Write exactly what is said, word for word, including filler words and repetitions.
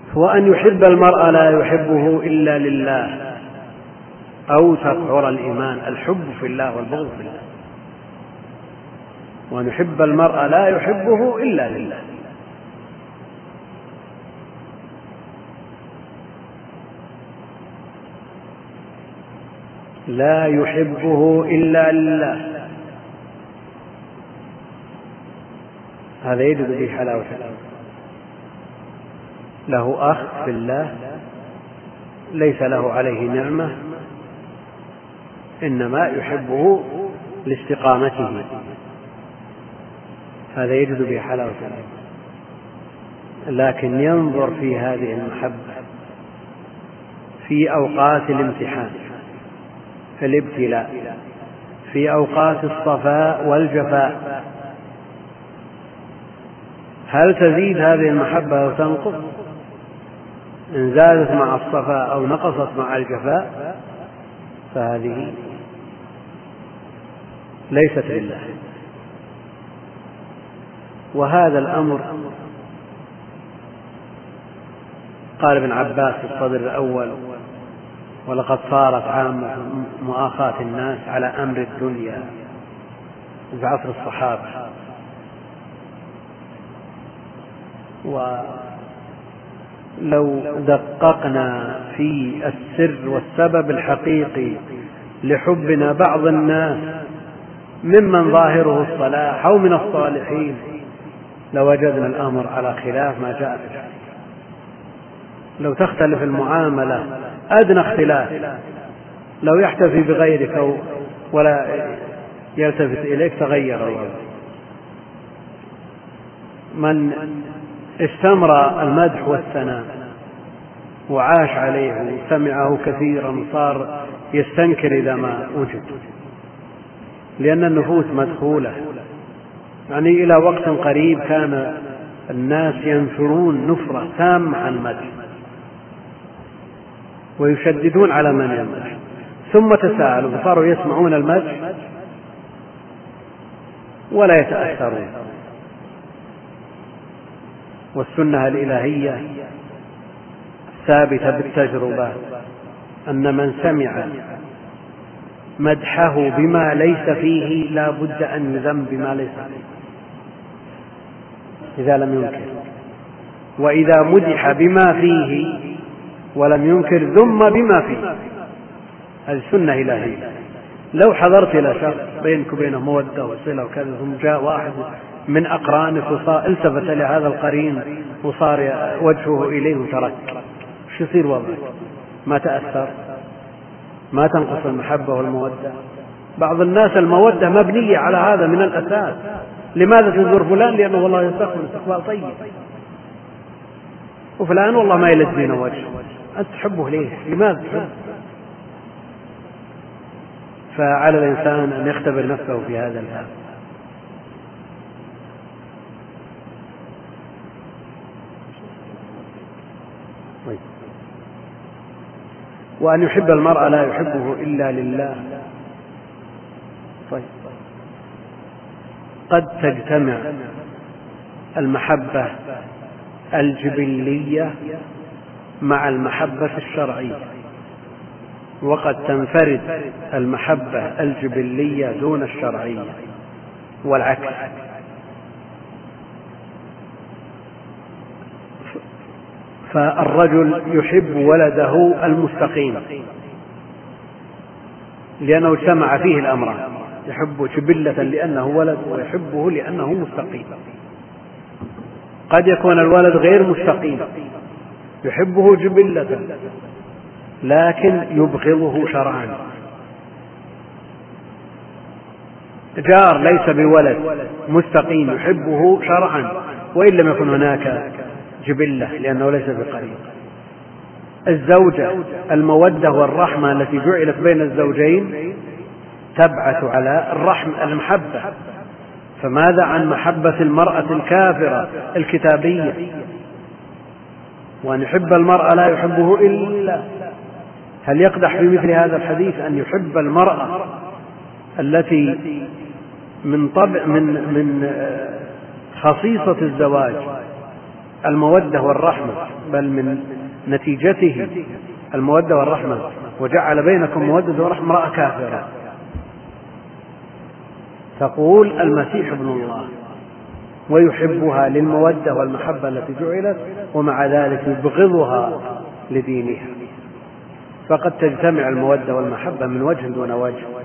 وأن يحب المرء لا يحبه إلا لله أوثق عرى الإيمان، الحب في الله والبغض في الله. وأن يحب المرء لا يحبه إلا لله. لا يحبه إلا لله، هذا يجد به حلاوة. له أخ في الله ليس له عليه نعمة، إنما يحبه لاستقامته، هذا يجد به حلاوة. لكن ينظر في هذه المحبة في أوقات الامتحان، في الابتلاء، في أوقات الصفاء والجفاء، هل تزيد هذه المحبة أو تنقص؟ إن زادت مع الصفاء أو نقصت مع الجفاء فهذه ليست لله. وهذا الأمر قال ابن عباس في الصدر الأول: ولقد صارت عامة مؤاخاة الناس على أمر الدنيا في عصر الصحابة. ولو دققنا في السر والسبب الحقيقي لحبنا بعض الناس ممن ظاهره الصلاح أو من الصالحين لوجدنا الأمر على خلاف ما جاء به. لو تختلف المعاملة أدنى اختلاف، لو يحتفي بغيرك ولا يلتفت إليك تغير الوضع. من استمر المدح والثناء وعاش عليه وسمعه كثيرا صار يستنكر إذا ما وجد، لأن النفوس مدخولة. يعني إلى وقت قريب كان الناس ينفرون نفرة تامة عن المدح ويشددون على من يمدح، ثم تساءلوا فصاروا يسمعون المدح ولا يتأثرون. والسنة الإلهية ثابتة بالتجربة أن من سمع مدحه بما ليس فيه لا بد أن يذم بما ليس فيه إذا لم ينكر، وإذا مدح بما فيه ولم ينكر ذم بما فيه. هذه سنة إلهية. لو حضرت إلى شخص بينك وبينه مودة وصلة وكذا ثم جاء واحد من أقرانك التفت لهذا القرين وصار وجهه إليه وترك، شو يصير وضعك؟ ما تأثر؟ ما تنقص المحبة والمودة؟ بعض الناس المودة مبنية على هذا من الأساس. لماذا تنظر فلان؟ لأنه والله يستقبل استقبال طيب، وفلان والله ما يلزمين وجهه، أنت تحبه ليه؟ لماذا تحبه؟ فعلى الإنسان أن يختبر نفسه في هذا الباب. وأن يحب المرء لا يحبه إلا لله. طيب، قد تجتمع المحبة الجبلية مع المحبة الشرعية، وقد تنفرد المحبة الجبلية دون الشرعية، والعكس. فالرجل يحب ولده المستقيم لأنه اجتمع فيه الأمران، يحبه جبلة لأنه ولد ويحبه لأنه مستقيم. قد يكون الولد غير مستقيم يحبه جبلة لكن يبغضه شرعا. جار ليس بولد مستقيم يحبه شرعا وإن لم يكن هناك جبلة لأنه ليس بقريب. الزوجة المودة والرحمة التي جعلت بين الزوجين تبعث على الرحمة المحبة. فماذا عن محبة المرأة الكافرة الكتابية؟ وأن يحب المرأة لا يحبه إلا. هل يقدح في مثل هذا الحديث أن يحب المرأة التي من طبع من من خصيصة الزواج المودة والرحمة بل من نتيجته المودة والرحمة، وجعل بينكم مودة ورحمة، امرأة كافرة تقول المسيح ابن الله ويحبها للمودة والمحبة التي جعلت، ومع ذلك يبغضها لدينها، فقد تجتمع المودة والمحبة من وجه دون وجه.